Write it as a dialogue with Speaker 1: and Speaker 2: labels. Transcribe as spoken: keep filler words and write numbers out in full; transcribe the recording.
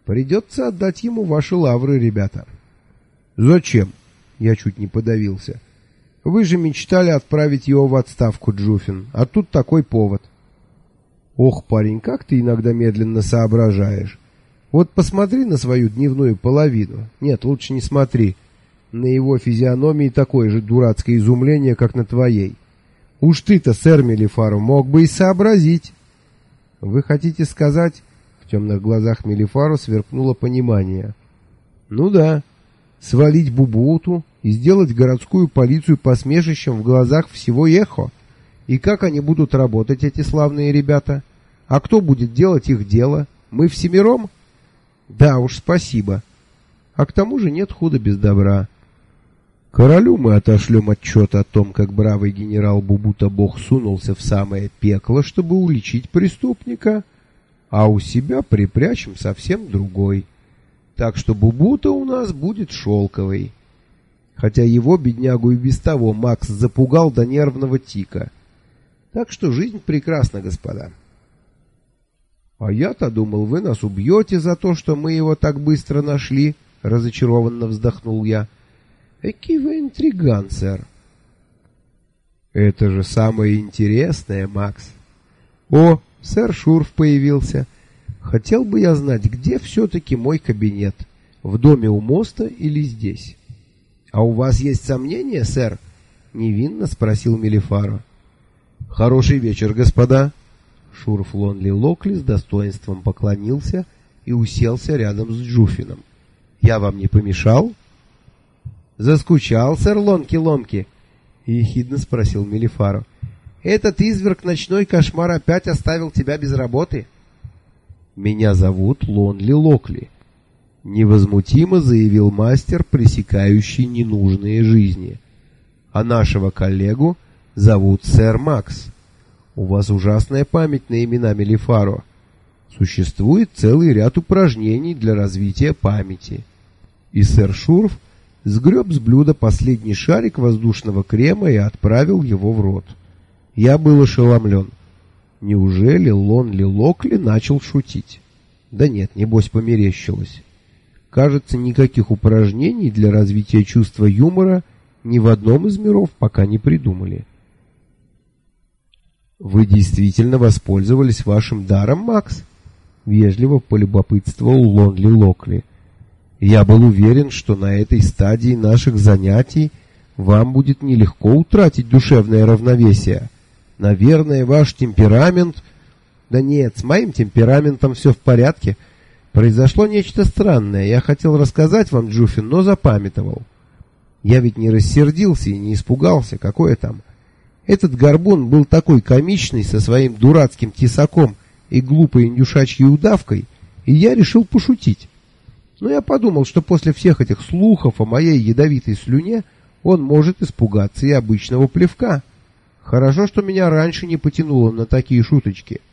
Speaker 1: Придется отдать ему ваши лавры, ребята. Зачем? Я чуть не подавился. Вы же мечтали отправить его в отставку, Джуфин, а тут такой повод. Ох, парень, как ты иногда медленно соображаешь. Вот посмотри на свою дневную половину. Нет, лучше не смотри. На его физиономии такое же дурацкое изумление, как на твоей. Уж ты-то, сэр Мелифаро, мог бы и сообразить. Вы хотите сказать... В темных глазах Мелифаро сверкнуло понимание. Ну да, свалить Бубуту и сделать городскую полицию посмешищем в глазах всего Эхо. И как они будут работать, эти славные ребята? А кто будет делать их дело? Мы всемиром? Да уж, спасибо. А к тому же нет худа без добра. Королю мы отошлем отчет о том, как бравый генерал Бубута-бог сунулся в самое пекло, чтобы уличить преступника, а у себя припрячем совсем другой. Так что Бубута у нас будет шелковый. Хотя его, беднягу, и без того Макс запугал до нервного тика. Так что жизнь прекрасна, господа. А я-то думал, вы нас убьете за то, что мы его так быстро нашли, разочарованно вздохнул я. Экий вы интриган, сэр. Это же самое интересное, Макс. О, сэр Шурф появился. Хотел бы я знать, где все-таки мой кабинет. В доме у моста или здесь? А у вас есть сомнения, сэр? Невинно спросил Мелифаро. Хороший вечер, господа. Шурф Лонли Локли с достоинством поклонился и уселся рядом с Джуфином. Я вам не помешал? Заскучал, сэр Лонки-Лонки? Ехидно спросил Мелифаро. Этот изверг ночной кошмар опять оставил тебя без работы? Меня зовут Лонли Локли, невозмутимо заявил мастер, пресекающий ненужные жизни. А нашего коллегу зовут сэр Макс. У вас ужасная память на имена, Мелифаро. Существует целый ряд упражнений для развития памяти. И сэр Шурф сгреб с блюда последний шарик воздушного крема и отправил его в рот. Я был ошеломлен. Неужели Лонли Локли начал шутить? Да нет, небось померещилось. Кажется, никаких упражнений для развития чувства юмора ни в одном из миров пока не придумали. Вы действительно воспользовались вашим даром, Макс? Вежливо полюбопытствовал Лонли Локли. Я был уверен, что на этой стадии наших занятий вам будет нелегко утратить душевное равновесие. Наверное, ваш темперамент... Да нет, с моим темпераментом все в порядке. Произошло нечто странное. Я хотел рассказать вам, Джуфин, но запамятовал. Я ведь не рассердился и не испугался. Какое там? Этот горбун был такой комичный со своим дурацким тесаком и глупой индюшачьей удавкой, и я решил пошутить. Но я подумал, что после всех этих слухов о моей ядовитой слюне он может испугаться и обычного плевка. Хорошо, что меня раньше не потянуло на такие шуточки.